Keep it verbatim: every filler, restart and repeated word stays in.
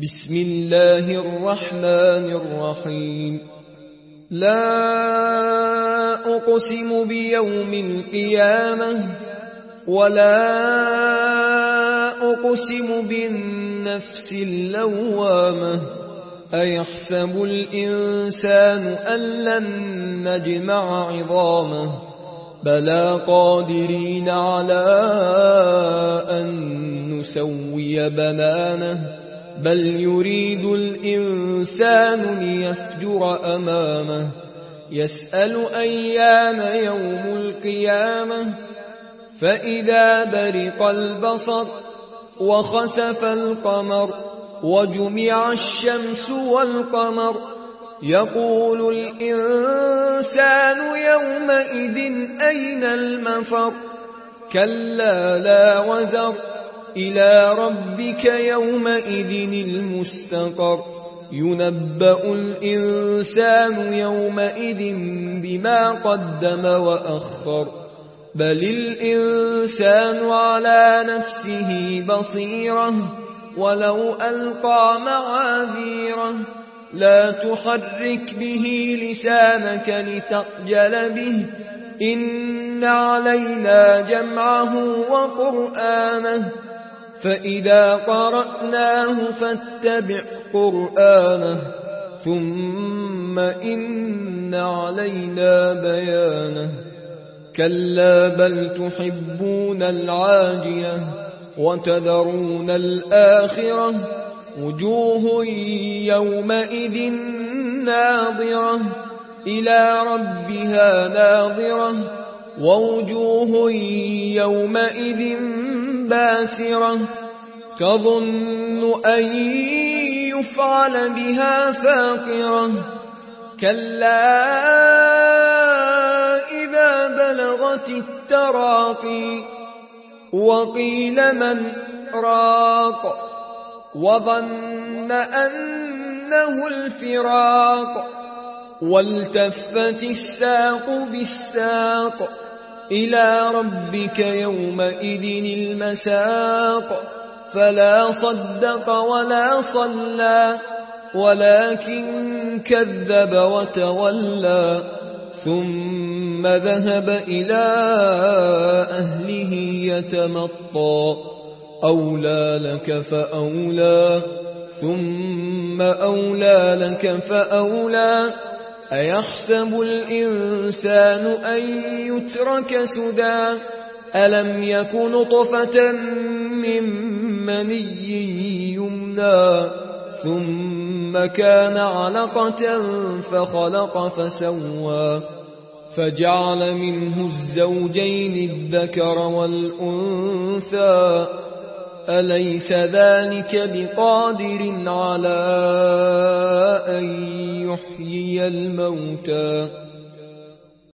بسم الله الرحمن الرحيم. لا أقسم بيوم القيامة ولا أقسم بالنفس اللوامة أيحسب الإنسان أن لن نجمع عظامه بلى قادرين على أن نسوي بنانه بل يريد الإنسان ليفجر أمامه يسأل أيان يوم القيامة فإذا برق البصر وخسف القمر وجمع الشمس والقمر يقول الإنسان يومئذ أين المفر كلا لا وزر إلى ربك يومئذ المستقر ينبأ الإنسان يومئذ بما قدم وأخر بل الإنسان على نفسه بصيرة ولو ألقى معاذيره لا تحرك به لسانك لتعجل به إن علينا جمعه وقرآنه فإذا قرأناه فاتبع قرآنه ثم إن علينا بيانه كلا بل تحبون العاجلة وتذرون الآخرة وجوه يومئذ ناظرة إلى ربها ناظرة ووجوه يومئذ باسرة تظن أن يفعل بها فاقرة كلا إذا بلغت التراقي وقيل من راق وظن أنه الفراق والتفت الساق بالساق إلى ربك يومئذ المساق فلا صدق ولا صلى ولكن كذب وتولى ثم ذهب إلى أهله يتمطى أولى لك فأولى ثم أولى لك فأولى أيحسب الإنسان أن يترك سدى ألم يك نطفة من مني يمنى ثم كان علقة فخلق فسوى فجعل منه الزوجين الذكر والأنثى أليس ذلك بقادر على أن يحيي الموتى